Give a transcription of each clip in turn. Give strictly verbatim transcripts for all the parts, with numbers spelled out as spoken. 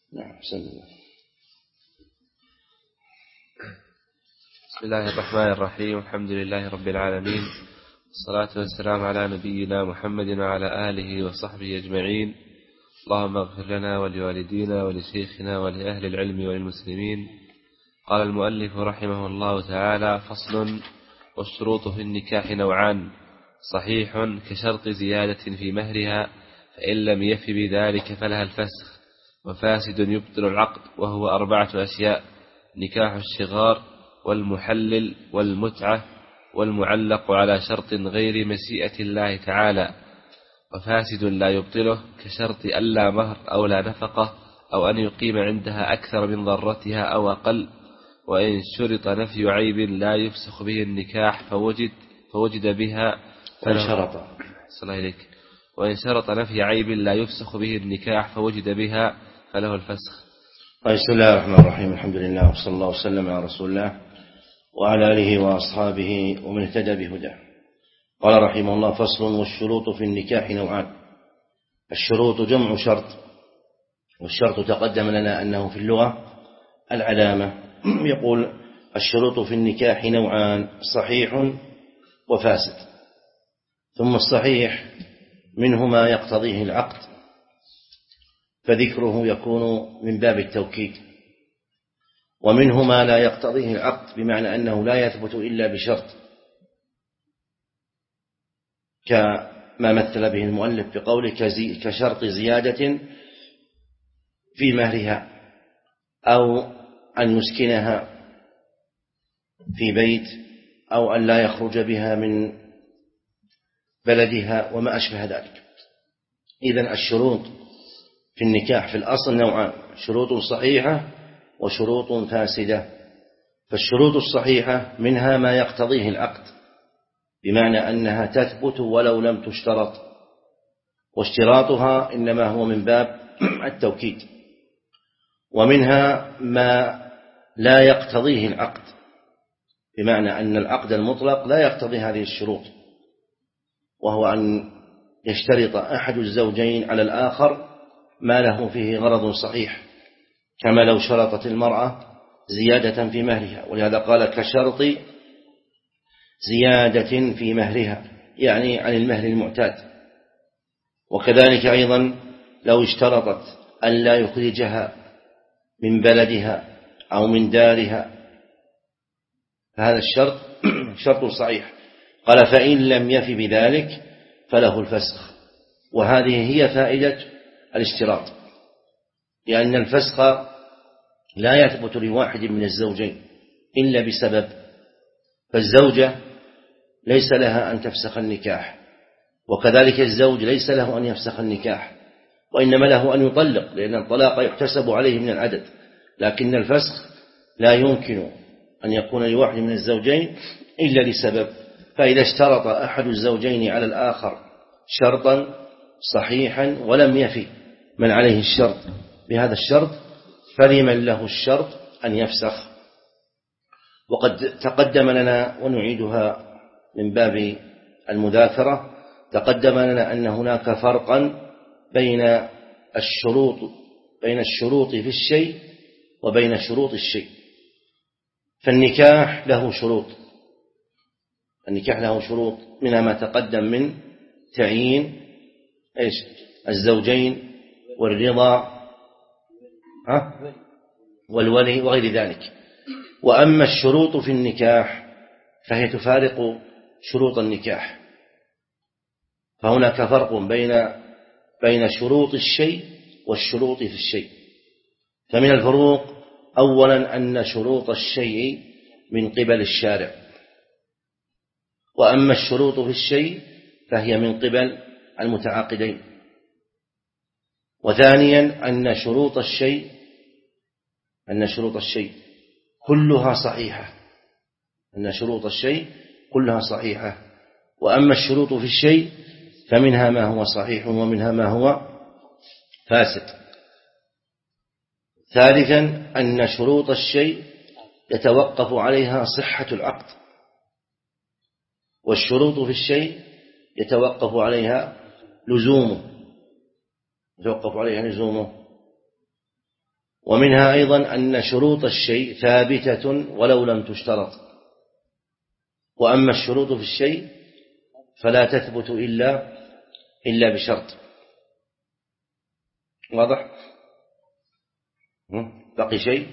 نعم. بسم الله. بسم الله الرحمن الرحيم. الحمد لله رب العالمين، والصلاة والسلام على نبينا محمد وعلى آله وصحبه أجمعين. اللهم اغفر لنا ولوالدينا ولشيخنا ولأهل العلم وللمسلمين. قال المؤلف رحمه الله تعالى: فصل. والشروط في النكاح نوعان: صحيح كشرط زيادة في مهرها، فإن لم يف بذلك فلها الفسخ، وفاسد يبطل العقد، وهو أربعة أشياء: نكاح الشغار، والمحلل، والمتعة، والمعلق على شرط غير مشيئة الله تعالى. وفاسد لا يبطله كشرط ألا مهر أو لا نفقة، أو أن يقيم عندها أكثر من ضرتها أو أقل. وإن شرط نفي عيب لا يفسخ به النكاح فوجد, فوجد بها وإن شرط وإن شرط نفي عيب لا يفسخ به النكاح فوجد بها فله الفسخ. بسم الله الرحمن الرحيم. الحمد لله وصلى الله وسلم على رسول الله وعلى آله وأصحابه ومن اهتدى بهداه. قال رحمه الله: فصل. والشروط في النكاح نوعان. الشروط جمع شرط، والشرط تقدم لنا أنه في اللغة العلامة. يقول: الشروط في النكاح نوعان: صحيح وفاسد. ثم الصحيح منه ما يقتضيه العقد، فذكره يكون من باب التوكيد، ومنه ما لا يقتضيه العقد، بمعنى أنه لا يثبت إلا بشرط، كما مثل به المؤلف بقوله: كشرط زيادة في مهرها، أو أن يسكنها في بيت، أو أن لا يخرج بها من بلدها وما أشبه ذلك. إذن الشروط في النكاح في الأصل نوعان: شروط صحيحة وشروط فاسدة. فالشروط الصحيحة منها ما يقتضيه العقد، بمعنى أنها تثبت ولو لم تشترط، واشتراطها إنما هو من باب التوكيد. ومنها ما لا يقتضيه العقد، بمعنى أن العقد المطلق لا يقتضي هذه الشروط، وهو أن يشترط أحد الزوجين على الآخر ما له فيه غرض صحيح، كما لو شرطت المرأة زيادة في مهرها، ولهذا قال: كشرط زيادة في مهرها، يعني عن المهر المعتاد. وكذلك أيضا لو اشترطت أن لا يخرجها من بلدها أو من دارها، فهذا الشرط شرط صحيح. قال: فإن لم يف بذلك فله الفسخ. وهذه هي فائدة الاشتراط، لأن الفسخ لا يثبت لواحد من الزوجين إلا بسبب. فالزوجة ليس لها أن تفسخ النكاح، وكذلك الزوج ليس له أن يفسخ النكاح، وإنما له أن يطلق، لأن الطلاق يحتسب عليه من العدد. لكن الفسخ لا يمكن أن يكون لواحد من الزوجين إلا لسبب. فإذا اشترط أحد الزوجين على الآخر شرطا صحيحا ولم يفي من عليه الشرط بهذا الشرط، فلمن له الشرط أن يفسخ. وقد تقدم لنا، ونعيدها من باب المذاكرة، تقدم لنا أن هناك فرقا بين الشروط بين الشروط في الشيء وبين شروط الشيء. فالنكاح له شروط، النكاح له شروط منها ما تقدم من تعيين إيش الزوجين، والرضا والولي وغير ذلك. وأما الشروط في النكاح فهي تفارق شروط النكاح، فهناك فرق بين بين شروط الشيء والشروط في الشيء. فمن الفروق أولا أن شروط الشيء من قبل الشارع، وأما الشروط في الشيء فهي من قبل المتعاقدين. وثانيا أن شروط الشيء أن شروط الشيء كلها صحيحة أن شروط الشيء كلها صحيحة وأما الشروط في الشيء فمنها ما هو صحيح ومنها ما هو فاسد. ثالثا أن شروط الشيء يتوقف عليها صحة العقد، والشروط في الشيء يتوقف عليها لزومه يتوقف عليها لزومه ومنها أيضا أن شروط الشيء ثابتة ولو لم تشترط، وأما الشروط في الشيء فلا تثبت إلا إلا بشرط. واضح؟ بقي شيء؟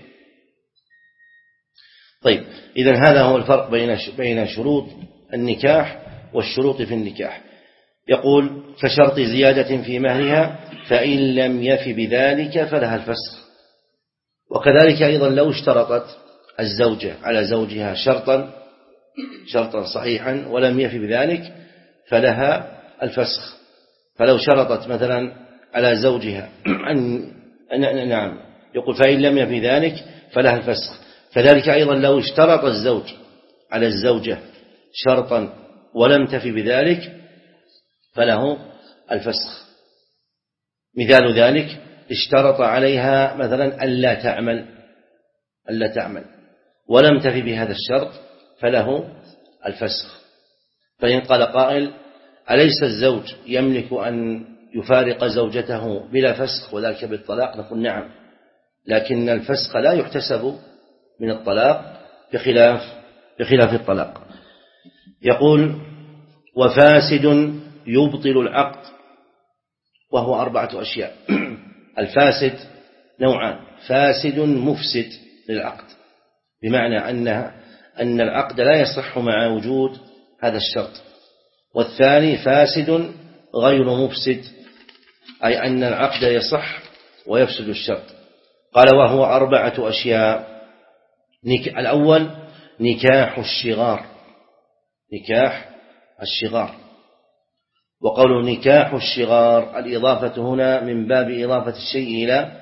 طيب، إذن هذا هو الفرق بين بين شروط النكاح والشروط في النكاح. يقول: كشرط زيادة في مهرها فإن لم يف بذلك فلها الفسخ. وكذلك أيضا لو اشترطت الزوجة على زوجها شرطا شرطا صحيحا ولم يف بذلك فلها الفسخ. فلو شرطت مثلا على زوجها أن نعم يقول فإن لم يف بذلك فلها الفسخ. كذلك أيضا لو اشترط الزوج على الزوجة شرطا ولم تف بذلك فله الفسخ. مثال ذلك: اشترط عليها مثلا ألا تعمل ألا تعمل ولم تف بهذا الشرط فله الفسخ. فإن قال قائل: أليس الزوج يملك أن يفارق زوجته بلا فسخ وذلك بالطلاق؟ نقول: نعم، لكن الفسخ لا يحتسب من الطلاق بخلاف بخلاف الطلاق. يقول: وفاسد يبطل العقد، وهو أربعة أشياء. الفاسد نوعان: فاسد مفسد للعقد، بمعنى أنها أن العقد لا يصح مع وجود هذا الشرط. والثاني فاسد غير مفسد، أي أن العقد يصح ويفسد الشرط. قال: وهو أربعة أشياء. الأول نكاح الشغار، نكاح الشغار. وقول نكاح الشغار الإضافة هنا من باب إضافة الشيء إلى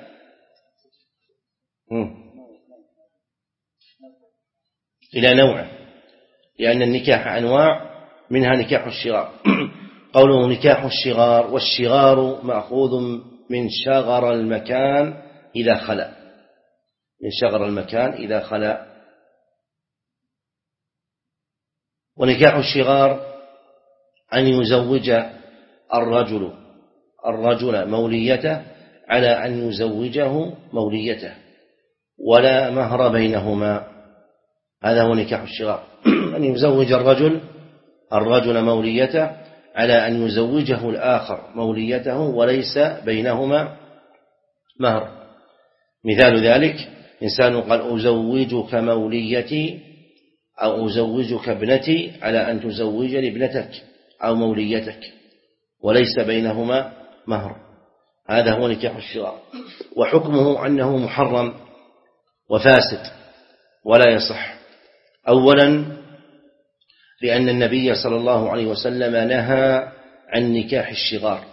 إلى نوعه، لأن النكاح أنواع، منها نكاح الشغار. قوله نكاح الشغار، والشغار مأخوذ من شغر المكان إذا خلا، من شغر المكان إذا خلا. ونكاح الشغار أن يزوج الرجل الرجل موليته على أن يزوجه موليته ولا مهر بينهما، هذا هو نكاح الشغار. أن يزوج الرجل الرجل موليته على أن يزوجه الآخر موليته وليس بينهما مهر. مثال ذلك: إنسان قال: أزوجك موليتي أو أزوجك ابنتي على أن تزوجني ابنتك أو موليتك وليس بينهما مهر، هذا هو نكاح الشغار. وحكمه أنه محرم وفاسد ولا يصح. أولا لأن النبي صلى الله عليه وسلم نهى عن نكاح الشغار،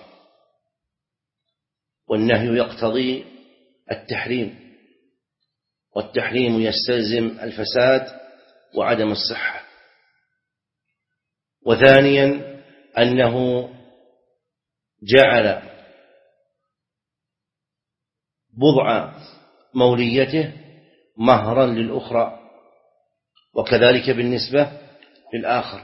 والنهي يقتضي التحريم، والتحريم يستلزم الفساد وعدم الصحة. وثانيا أنه جعل بضع موليته مهرا للأخرى، وكذلك بالنسبة للآخر.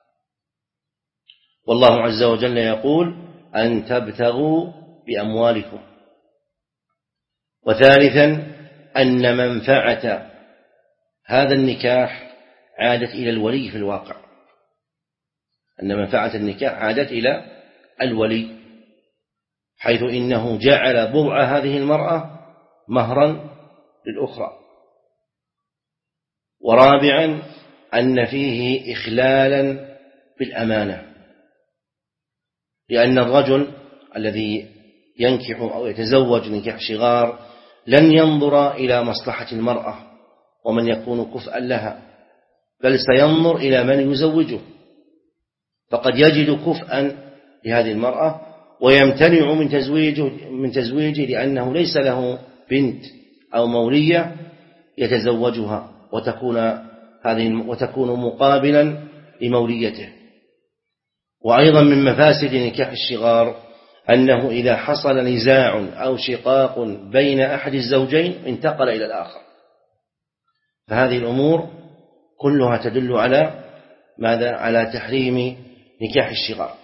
والله عز وجل يقول: أن تبتغوا بأموالكم. وثالثا أن منفعة هذا النكاح عادت إلى الولي في الواقع، أن منفعة النكاح عادت إلى الولي، حيث إنه جعل بضع هذه المرأة مهرا للأخرى. ورابعا أن فيه إخلالا بالأمانة، لأن الرجل الذي ينكح أو يتزوج نكاح شغار لن ينظر إلى مصلحة المرأة ومن يكون كفءا لها، بل سينظر إلى من يزوجه، فقد يجد كفءا لهذه المرأة ويمتنع من تزويجه من تزويجه لأنه ليس له بنت أو مولية يتزوجها وتكون هذه وتكون مقابلا لموليته. وأيضا من مفاسد نكاح الشغار أنه إذا حصل نزاع أو شقاق بين أحد الزوجين انتقل إلى الآخر، فهذه الأمور كلها تدل على ماذا؟ على تحريم نكاح الشغار.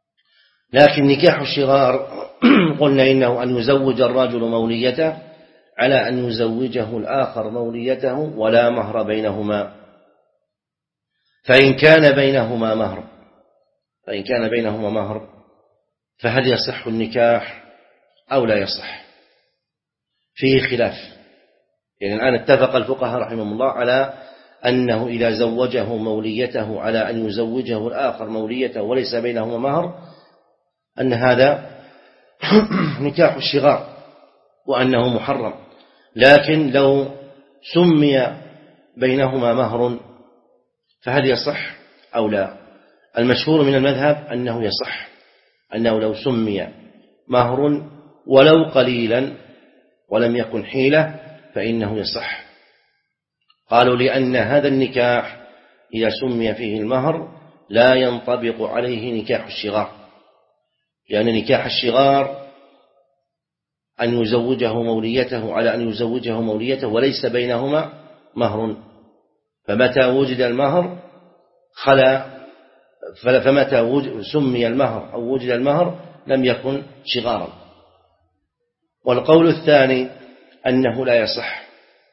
لكن نكاح الشغار قلنا إنه أن يزوج الرجل موليته على أن يزوجه الآخر موليته ولا مهر بينهما. فإن كان بينهما مهر فإن كان بينهما مهر فهل يصح النكاح أو لا يصح؟ فيه خلاف. يعني الآن اتفق الفقهاء رحمهم الله على أنه إذا زوجه موليته على أن يزوجه الآخر موليته وليس بينهما مهر أن هذا نكاح الشغار وأنه محرم. لكن لو سمي بينهما مهر فهل يصح أو لا؟ المشهور من المذهب أنه يصح، أنه لو سمي مهر ولو قليلا ولم يكن حيلة فإنه يصح. قالوا لأن هذا النكاح إذا سمي فيه المهر لا ينطبق عليه نكاح الشغار، لأن يعني نكاح الشغار أن يزوجه موليته على أن يزوجه موليته وليس بينهما مهر، فمتى وجد المهر خلا فمتى سمي المهر أو وجد المهر لم يكن شغارا. والقول الثاني أنه لا يصح،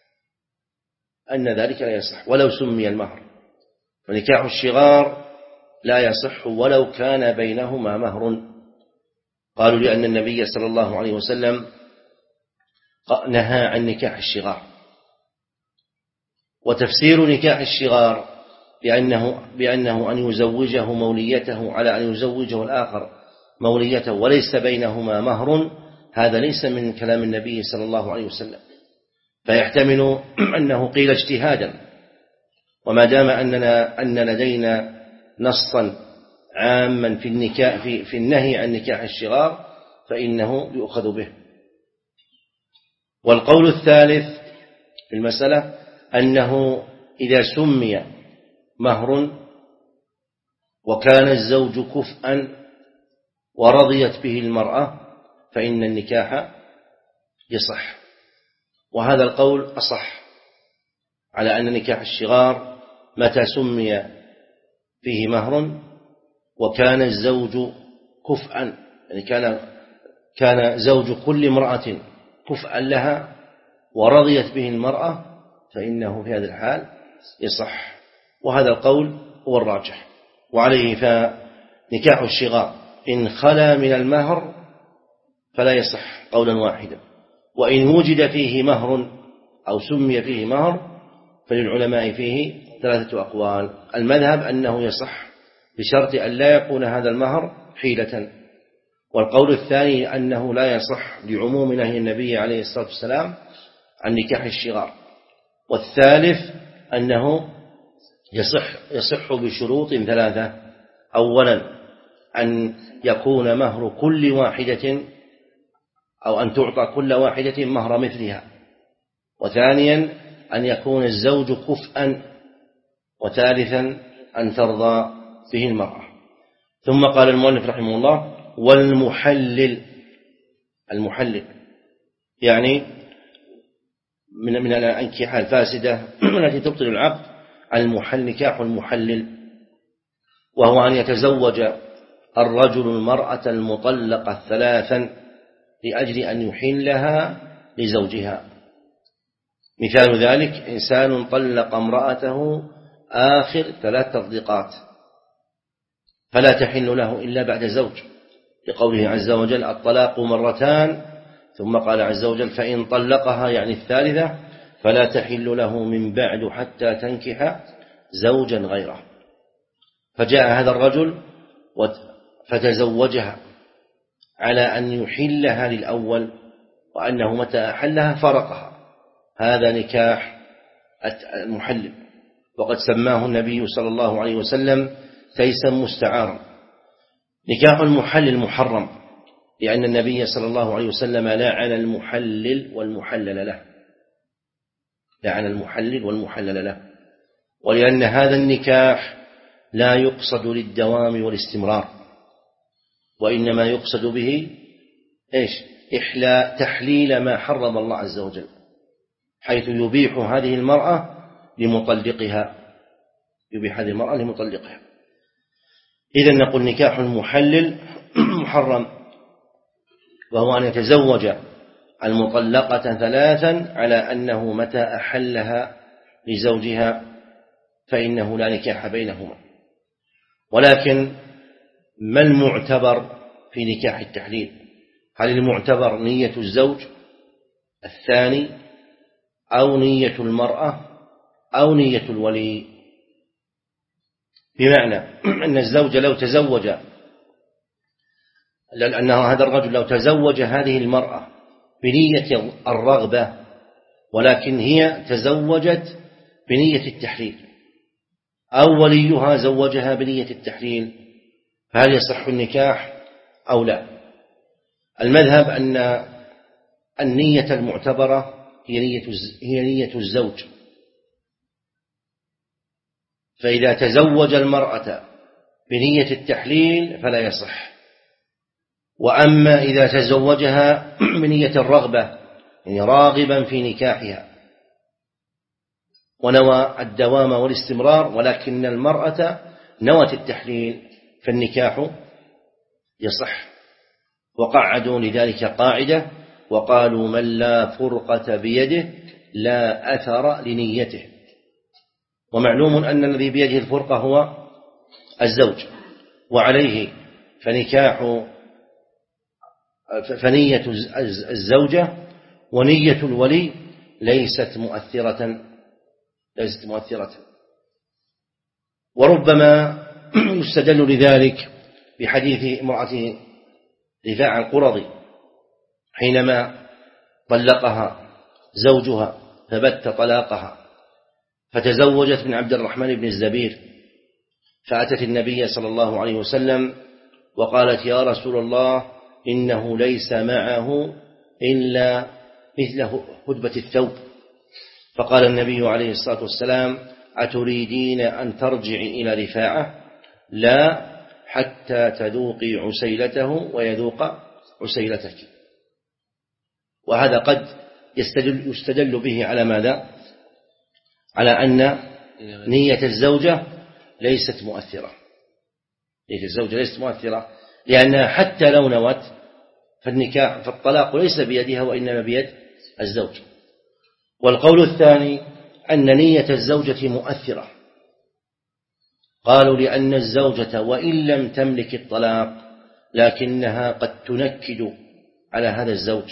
أن ذلك لا يصح ولو سمي المهر، ونكاح الشغار لا يصح ولو كان بينهما مهر. قالوا لأن النبي صلى الله عليه وسلم نهى عن نكاح الشغار. وتفسير نكاح الشغار بأنه, بأنه أن يزوجه موليته على أن يزوجه الآخر موليته وليس بينهما مهر، هذا ليس من كلام النبي صلى الله عليه وسلم، فيحتمل أنه قيل اجتهادا. وما دام أننا أن لدينا نصا عاما في النكاح في, في النهي عن نكاح الشغار فإنه يؤخذ به. والقول الثالث في المسألة أنه إذا سمي مهر وكان الزوج كفءا ورضيت به المرأة فإن النكاح يصح، وهذا القول أصح على أن نكاح الشغار متى سمي فيه مهر وكان الزوج كفءا، يعني كان كان زوج كل امرأة كفءا لها ورضيت به المرأة فإنه في هذا الحال يصح، وهذا القول هو الراجح. وعليه فنكاح الشغار إن خلا من المهر فلا يصح قولا واحدا، وإن وجد فيه مهر أو سمي فيه مهر فللعلماء فيه ثلاثة أقوال. المذهب أنه يصح بشرط أن لا يكون هذا المهر حيلة، والقول الثاني أنه لا يصح لعموم نهي النبي عليه الصلاة والسلام عن نكاح الشغار، والثالث أنه يصح, يصح بشروط ثلاثة. أولا أن يكون مهر كل واحدة أو أن تعطى كل واحدة مهر مثلها، وثانيا أن يكون الزوج كفءا، وثالثا أن ترضى به المرأة. ثم قال المؤلف رحمه الله والمحلل، المحلل يعني من من الأنكحة الفاسدة التي تبطل العقد، المحل نكاح المحلل، وهو أن يتزوج الرجل المرأة المطلقة ثلاثا لأجل أن يحلها لزوجها. مثال ذلك إنسان طلق امرأته آخر ثلاث تطليقات فلا تحل له إلا بعد زوج، لقوله عز وجل الطلاق مرتان، ثم قال عز وجل فإن طلقها يعني الثالثة فلا تحل له من بعد حتى تنكح زوجا غيره. فجاء هذا الرجل فتزوجها على أن يحلها للأول، وأنه متى أحلها فرقها، هذا نكاح المحلل، وقد سماه النبي صلى الله عليه وسلم تيسا مستعارا. نكاح المحلل محرم، لأن النبي صلى الله عليه وسلم لعن المحلل والمحلل له، لعن المحلل والمحلل له، ولأن هذا النكاح لا يقصد للدوام والاستمرار، وإنما يقصد به إيش؟ إحلى تحليل ما حرم الله عز وجل، حيث يبيح هذه المرأة لمطلقها، يبيح هذه المرأة لمطلقها. إذن نقول نكاح المحلل محرم، وهو أن يتزوج المطلقة ثلاثا على أنه متى أحلها لزوجها فإنه لا نكاح بينهما. ولكن ما المعتبر في نكاح التحليل؟ هل المعتبر نية الزوج الثاني أو نية المرأة أو نية الولي؟ بمعنى أن الزوج لو تزوج لأن هذا الرجل لو تزوج هذه المرأة بنية الرغبة ولكن هي تزوجت بنية التحليل أو وليها زوجها بنية التحليل فهل يصح النكاح أو لا؟ المذهب أن النية المعتبرة هي نية هي نية الزوج، فإذا تزوج المرأة بنية التحليل فلا يصح. وأما إذا تزوجها بنية الرغبة يعني راغبا في نكاحها ونوى الدوام والاستمرار ولكن المرأة نوت التحليل فالنكاح يصح. وقعدوا لذلك قاعدة وقالوا من لا فرقة بيده لا أثر لنيته. ومعلوم أن الذي بيده الفرقة هو الزوج وعليه فنكاح فنية الزوجة ونية الولي ليست مؤثرة ليست مؤثرة. وربما يستدل لذلك بحديث امرأة رفاعة القرظي حينما طلقها زوجها فبت طلاقها فتزوجت من عبد الرحمن بن الزبير فأتت النبي صلى الله عليه وسلم وقالت يا رسول الله إنه ليس معه إلا مثل هدبة الثوب. فقال النبي عليه الصلاة والسلام أتريدين أن ترجعي إلى رفاعة؟ لا حتى تذوقي عسيلته ويذوق عسيلتك. وهذا قد يستدل, يستدل به على ماذا؟ على أن نية الزوجة ليست مؤثرة نية الزوجة ليست مؤثرة لأنها حتى لو نوت فالنكاح فالطلاق ليس بيدها وإنما بيد الزوج. والقول الثاني أن نية الزوجة مؤثرة، قالوا لأن الزوجة وإن لم تملك الطلاق لكنها قد تنكد على هذا الزوج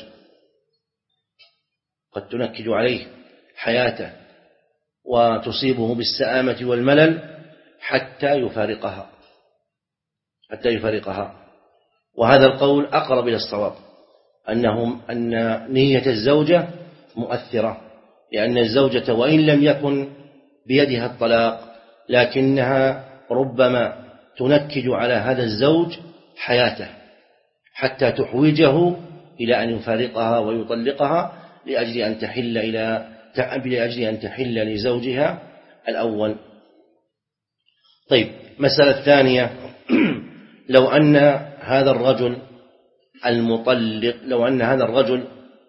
قد تنكد عليه حياته وتصيبه بالسآمة والملل حتى يفارقها حتى يفارقها. وهذا القول أقرب إلى الصواب أنهم أن نية الزوجة مؤثرة لأن الزوجة وإن لم يكن بيدها الطلاق لكنها ربما تنكد على هذا الزوج حياته حتى تحوجه إلى أن يفارقها ويطلقها لأجل أن تحل إلى لأجل أن تحل لزوجها الأول. طيب، مسألة ثانية لو أن هذا الرجل المطلق لو أن هذا الرجل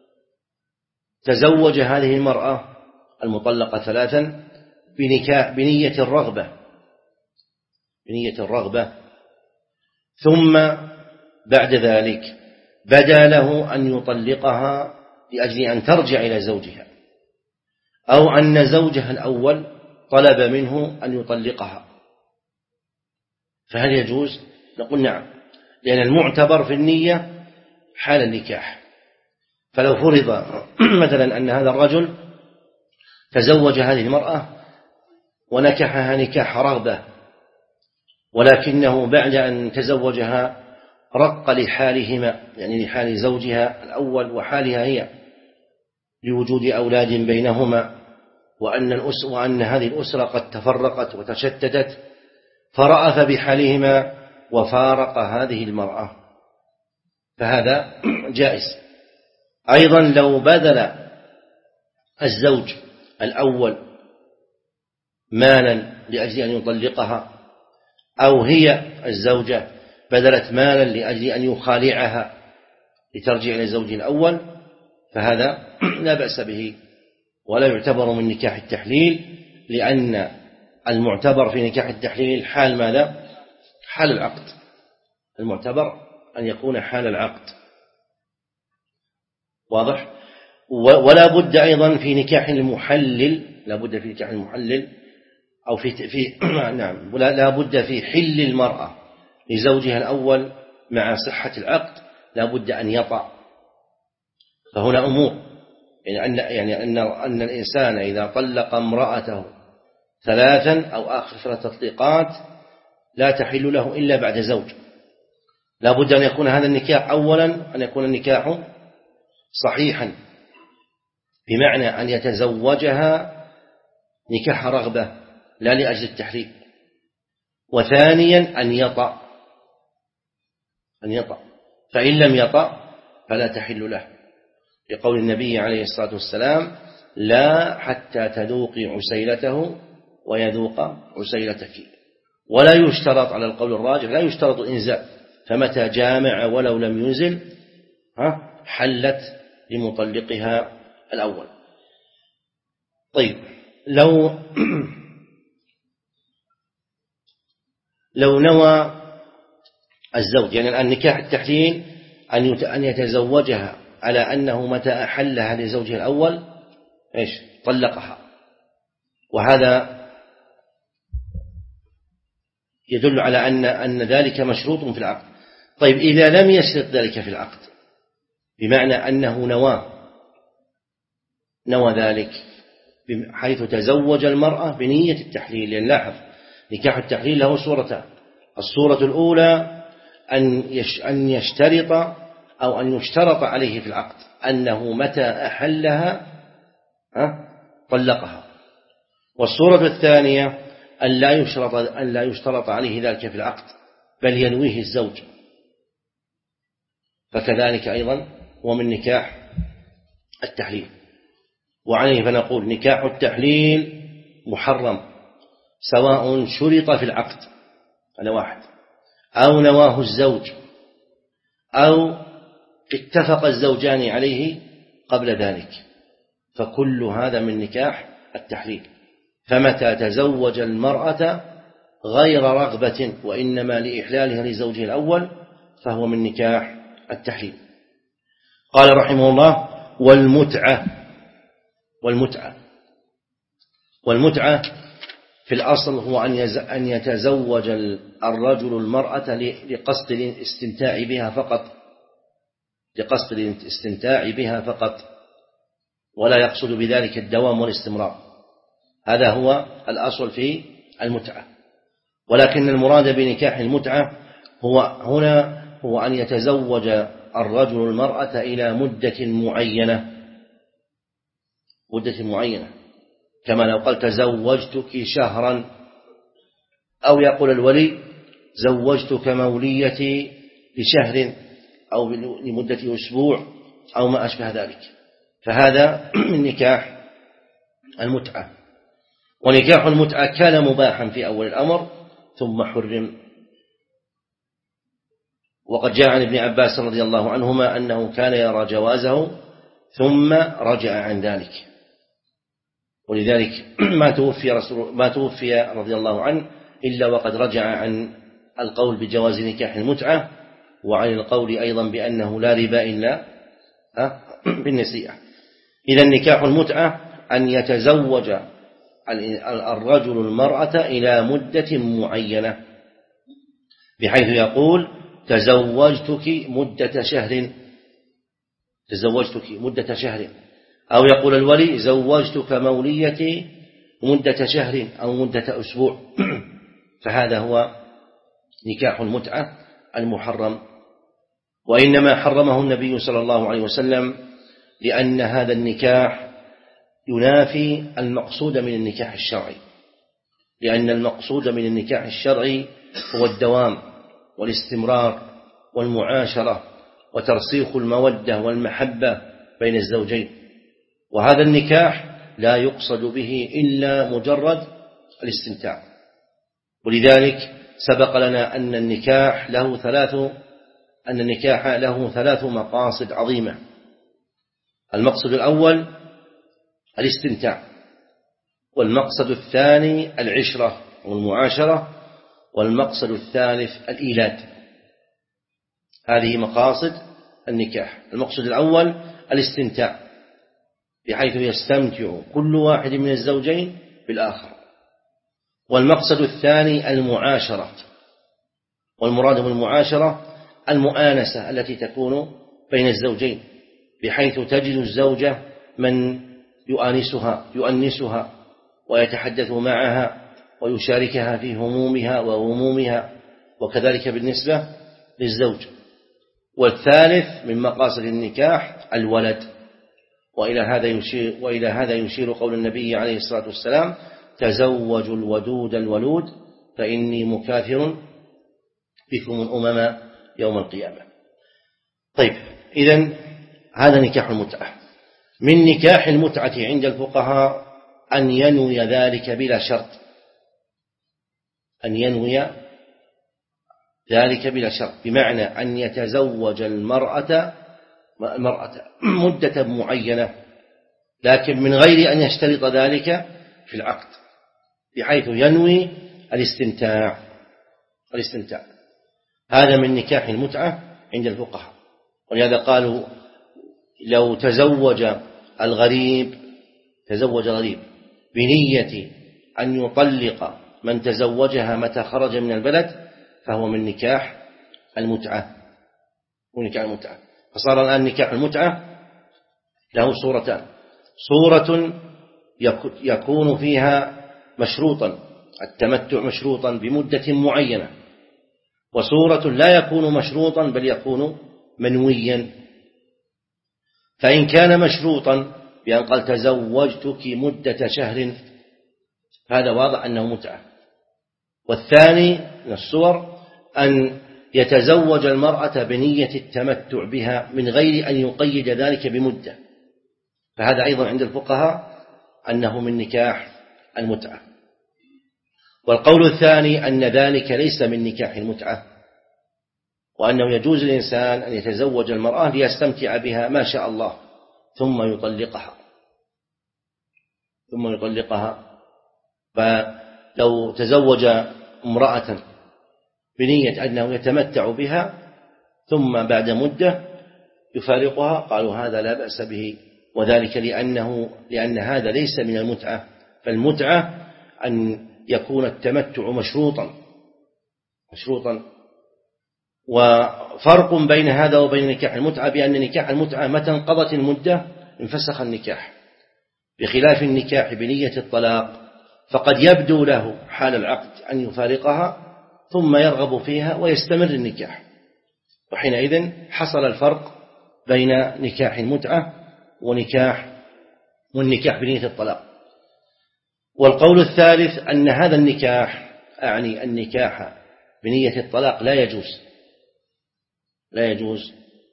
تزوج هذه المرأة المطلقة ثلاثا بنكاح بنية الرغبة بنية الرغبة ثم بعد ذلك بدا له أن يطلقها لأجل أن ترجع إلى زوجها أو أن زوجها الأول طلب منه أن يطلقها فهل يجوز؟ نقول نعم، لأن المعتبر في النية حال النكاح. فلو فرض مثلا أن هذا الرجل تزوج هذه المرأة ونكحها نكاح رغبة ولكنه بعد أن تزوجها رق لحالهما يعني لحال زوجها الأول وحالها هي لوجود أولاد بينهما وأن, الأس وأن هذه الأسرة قد تفرقت وتشتتت فرأف بحالهما وفارق هذه المرأة فهذا جائز. أيضا لو بذل الزوج الأول مالا لأجل أن يطلقها أو هي الزوجة بذلت مالا لأجل أن يخالعها لترجع إلى الزوج الأول فهذا لا بأس به ولا يعتبر من نكاح التحليل لأن المعتبر في نكاح التحليل حال ماذا؟ حال العقد. المعتبر أن يكون حال العقد. واضح؟ ولا بد أيضا في نكاح المحلل، لا بد في نكاح المحلل أو في في نعم ولا لا بد في حل المرأة لزوجها الأول مع صحة العقد، لا بد أن يطأ. فهنا أمور، يعني أن يعني أن أن الإنسان إذا طلق امرأته ثلاثا أو آخر ثلاث تطليقات لا تحل له إلا بعد زوج. لا بد أن يكون هذا النكاح أولا أن يكون النكاح صحيحا، بمعنى أن يتزوجها نكاح رغبة لا لأجل التحريم. وثانيا أن يطأ أن يطأ فإن لم يطأ فلا تحل له، لقول النبي عليه الصلاة والسلام: لا حتى تذوقي عسيلته ويذوق عسيلتك. ولا يشترط على القول الراجح لا يشترط الإنزال، فمتى جامع ولو لم ينزل حلت لمطلقها الأول. طيب، لو لو نوى الزوج، يعني الآن نكاح التحليل أن يتزوجها على أنه متى أحلها لزوجها الأول إيش طلقها، وهذا يدل على أن أن ذلك مشروط في العقد. طيب، إذا لم يشترط ذلك في العقد، بمعنى أنه نوى نوى ذلك حيث تزوج المرأة بنية التحليل. لأن لاحظ نكاح التحليل له صورتان: الصورة الأولى أن يشترط أو أن يشترط عليه في العقد أنه متى أحلها طلقها، والصورة الثانية أن لا يشترط أن لا يشترط عليه ذلك في العقد بل ينويه الزوج. فكذلك أيضا هو من نكاح التحليل، وعليه فنقول نكاح التحليل محرم سواء شرط في العقد هذا واحد، أو نواه الزوج، أو اتفق الزوجان عليه قبل ذلك، فكل هذا من نكاح التحليل. فمتى تزوج المرأة غير رغبة وإنما لإحلالها لزوجها الأول فهو من نكاح التحليل. قال رحمه الله: والمتعة والمتعة والمتعة في الأصل هو أن يتزوج الرجل المرأة لقصد الاستمتاع بها فقط لقصد الاستمتاع بها فقط ولا يقصد بذلك الدوام والاستمرار. هذا هو الأصل في المتعة. ولكن المراد بنكاح المتعة هو هنا هو أن يتزوج الرجل المرأة إلى مدة معينة مدة معينة كما لو قال تزوجتك شهرا، أو يقول الولي زوجتك موليتي لشهر أو لمدة أسبوع أو ما أشبه ذلك. فهذا من نكاح المتعة. ونكاح المتعة كان مباحا في أول الأمر ثم حرم. وقد جاء عن ابن عباس رضي الله عنهما أنه كان يرى جوازه ثم رجع عن ذلك، ولذلك ما توفي رسول ما توفي رضي الله عنه إلا وقد رجع عن القول بجواز نكاح المتعة، وعن القول أيضا بأنه لا ربا إلا بالنسيئة. إذا نكاح المتعة أن يتزوج الرجل المرأة إلى مدة معينة، بحيث يقول تزوجتك مدة شهر تزوجتك مدة شهر، أو يقول الولي زوجتك موليتي مدة شهر أو مدة أسبوع. فهذا هو نكاح المتعة المحرم، وإنما حرمه النبي صلى الله عليه وسلم لأن هذا النكاح ينافي المقصود من النكاح الشرعي، لأن المقصود من النكاح الشرعي هو الدوام والاستمرار والمعاشرة وترسيخ المودة والمحبة بين الزوجين، وهذا النكاح لا يقصد به إلا مجرد الاستمتاع. ولذلك سبق لنا أن النكاح له ثلاث أن النكاح له ثلاث مقاصد عظيمة. المقصد الأول الاستمتاع، والمقصد الثاني العشرة والمعاشرة، والمقصد الثالث الإيلاد. هذه مقاصد النكاح. المقصد الأول الاستمتاع، بحيث يستمتع كل واحد من الزوجين بالآخر. والمقصد الثاني المعاشرة، والمراد بالمعاشرة المؤانسة التي تكون بين الزوجين، بحيث تجد الزوجة من يؤانسها يؤنسها ويتحدث معها ويشاركها في همومها وغمومها، وكذلك بالنسبة للزوج. والثالث من مقاصد النكاح الولد، وإلى هذا يشير, وإلى هذا يشير قول النبي عليه الصلاة والسلام: تزوجوا الودود الولود فإني مكاثر بكم الأمم يوم القيامة. طيب، إذن هذا نكاح المتعة. من نكاح المتعة عند الفقهاء أن ينوي ذلك بلا شرط، أن ينوي ذلك بلا شرط، بمعنى أن يتزوج المرأة المرأة مدة معينة، لكن من غير أن يشترط ذلك في العقد، بحيث ينوي الاستمتاع الاستمتاع هذا من نكاح المتعة عند الفقهاء. ولهذا قالوا لو تزوج الغريب تزوج غريب بنية أن يطلق من تزوجها متى خرج من البلد فهو من نكاح المتعة ونكاح المتعة. فصار الآن نكاح المتعة له صورتان: صورة يكون فيها مشروطا، التمتع مشروطا بمدة معينة، وصورة لا يكون مشروطا بل يكون منويا. فإن كان مشروطا بأن قال تزوجتك مدة شهر هذا واضح أنه متعة. والثاني من الصور أن يتزوج المرأة بنية التمتع بها من غير أن يقيد ذلك بمدة، فهذا أيضا عند الفقهاء أنه من نكاح المتعة. والقول الثاني أن ذلك ليس من نكاح المتعة، وأنه يجوز للإنسان أن يتزوج المرأة ليستمتع بها ما شاء الله ثم يطلقها ثم يطلقها فلو تزوج امرأة بنية أنه يتمتع بها ثم بعد مدة يفارقها، قالوا هذا لا بأس به، وذلك لأنه لأن هذا ليس من المتعة. فالمتعة أن يكون التمتع مشروطا مشروطا وفرق بين هذا وبين نكاح المتعة بأن نكاح المتعة متى انقضت المدة انفسخ النكاح، بخلاف النكاح بنية الطلاق فقد يبدو له حال العقد أن يفارقها ثم يرغب فيها ويستمر النكاح، وحينئذ حصل الفرق بين نكاح المتعة ونكاح والنكاح بنية الطلاق. والقول الثالث أن هذا النكاح أعني النكاح بنية الطلاق لا يجوز لا يجوز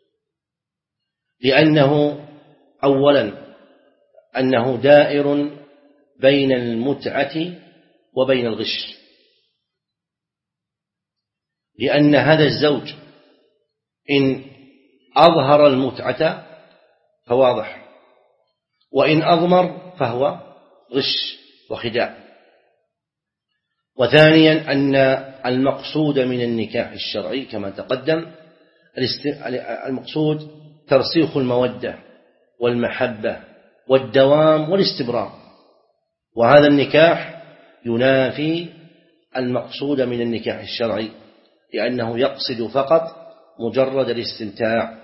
لأنه أولا أنه دائر بين المتعة وبين الغش، لأن هذا الزوج إن أظهر المتعة فواضح، وإن أضمر فهو غش وخداع. وثانيا أن المقصود من النكاح الشرعي كما تقدم المقصود ترسيخ المودة والمحبة والدوام والاستمرار، وهذا النكاح ينافي المقصود من النكاح الشرعي لأنه يقصد فقط مجرد الاستمتاع.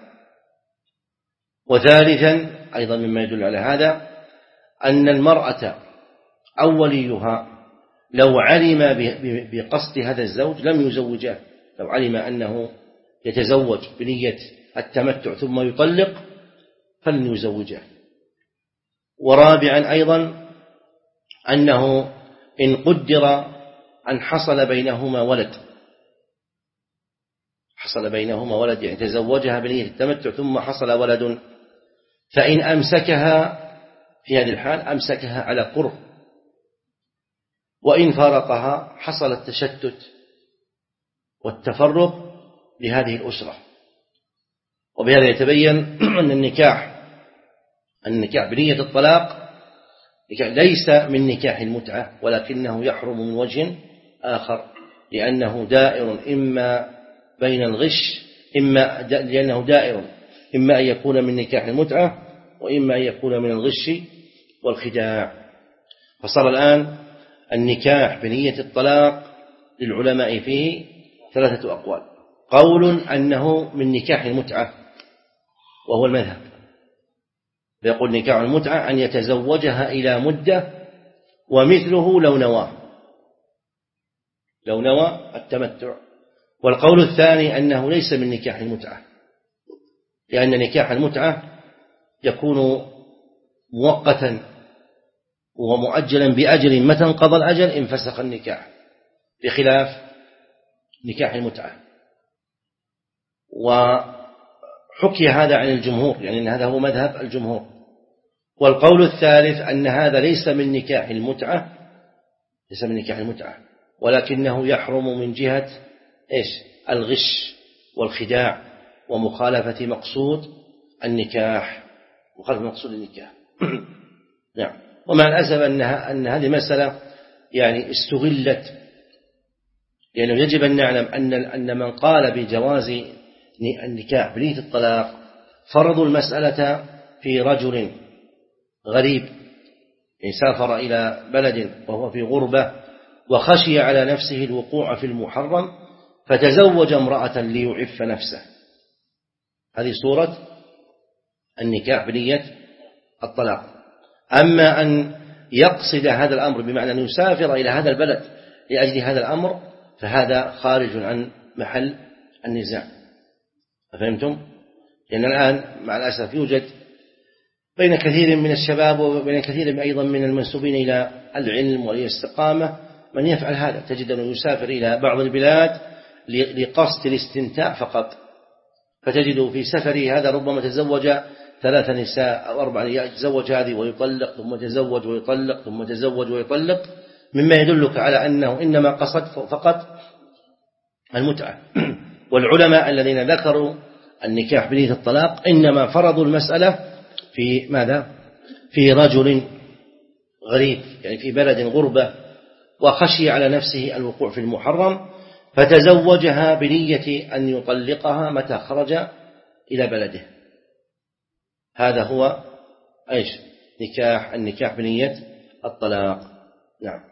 وثالثا أيضا مما يدل على هذا أن المرأة أو وليها لو علم بقصد هذا الزوج لم يزوجه، لو علم أنه يتزوج بنية التمتع ثم يطلق فلن يزوجه. ورابعا أيضا أنه إن قدر أن حصل بينهما ولد حصل بينهما ولد يعني تزوجها بنية التمتع ثم حصل ولد، فإن أمسكها في هذه الحال أمسكها على كره، وإن فارقها حصل التشتت والتفرق لهذه الأسرة. وبهذا يتبين أن النكاح النكاح بنية الطلاق ليس من نكاح المتعة، ولكنه يحرم من وجه آخر، لأنه دائر إما بين الغش إما لأنه دائر إما أن يكون من نكاح المتعة وإما أن يكون من الغش والخداع. فصار الآن النكاح بنية الطلاق للعلماء فيه ثلاثة أقوال. قول أنه من نكاح المتعة وهو المذهب، فيقول نكاح المتعة أن يتزوجها إلى مدة ومثله لو نوى لو نوى التمتع. والقول الثاني أنه ليس من نكاح المتعة، لأن نكاح المتعة يكون مؤقتا ومؤجلا بأجل، متى انقضى الأجل انفسخ النكاح، بخلاف نكاح المتعة. وحكي هذا عن الجمهور، يعني أن هذا هو مذهب الجمهور. والقول الثالث أن هذا ليس من نكاح المتعة ليس من نكاح المتعة ولكنه يحرم من جهة إيش؟ الغش والخداع ومخالفة مقصود النكاح مخالفة مقصود النكاح. نعم. ومع الأسف أنها أن هذه مسألة يعني استغلت، لأنه يعني يجب أن نعلم أن أن من قال بجواز النكاح بنية الطلاق فرضوا المسألة في رجل غريب سافر إلى بلد وهو في غربة وخشي على نفسه الوقوع في المحرم فتزوج امرأة ليعف نفسه. هذه صورة النكاح بنية الطلاق. أما أن يقصد هذا الأمر بمعنى أن يسافر إلى هذا البلد لأجل هذا الأمر فهذا خارج عن محل النزاع. فهمتم؟ لأن الآن مع الأسف يوجد بين كثير من الشباب وبين كثير أيضا من المنسوبين إلى العلم والاستقامة من يفعل هذا. تجد أنه يسافر إلى بعض البلاد لقصد الاستمتاع فقط، فتجد في سفره هذا ربما تزوج ثلاث نساء أو أربع، يتزوج هذه ويطلق ثم يتزوج ويطلق ثم يتزوج ويطلق، مما يدلك على أنه إنما قصد فقط المتعة. والعلماء الذين ذكروا النكاح بنية الطلاق إنما فرضوا المسألة في ماذا؟ في رجل غريب، يعني في بلد غربة وخشي على نفسه الوقوع في المحرم فتزوجها بنية أن يطلقها متى خرج إلى بلده. هذا هو إيش؟ نكاح النكاح بنية الطلاق. نعم.